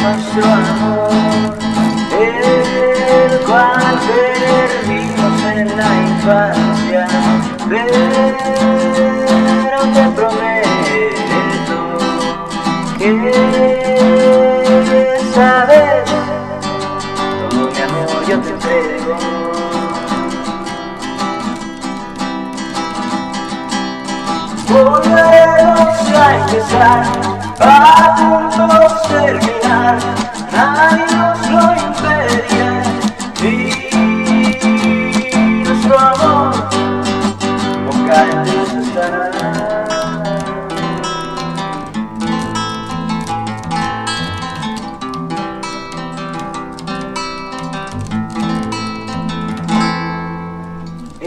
nuestro amor, el cual perdimos en la infancia. Pero te prometo que sabes, todo mi amor yo te entrego. Volveremos a empezar, a punto de terminar, nadie nos lo impedirá, y nuestro amor nunca en Dios estará. Y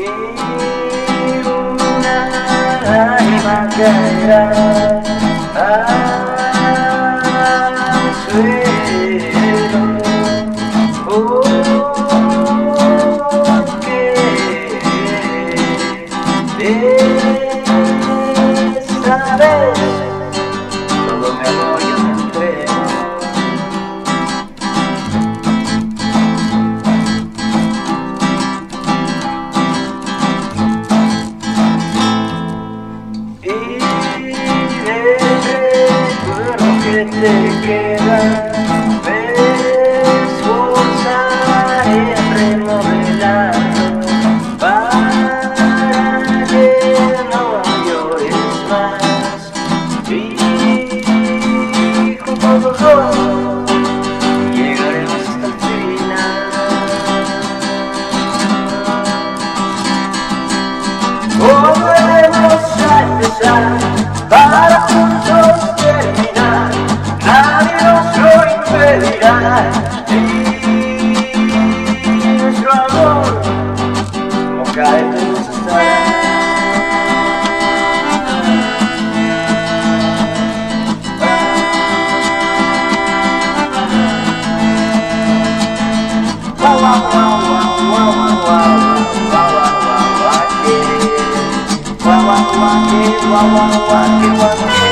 una lágrima caerá al suelo, porque esta vez todo mi amor yo te entrego. Y del recuerdo que te queda me esforzaré en remodelarlo para que no llores más, y juntos los dos llegaremos hasta el final. Volveremos a empezar para juntos terminar, nadie nos lo impedirá, y nuestro amor nunca en Dios estará. Wow, wow, wow, wow, wow, wow, wow, wow, wow, wow, wow, wow, wow, wow, wow, wow, wow, wow.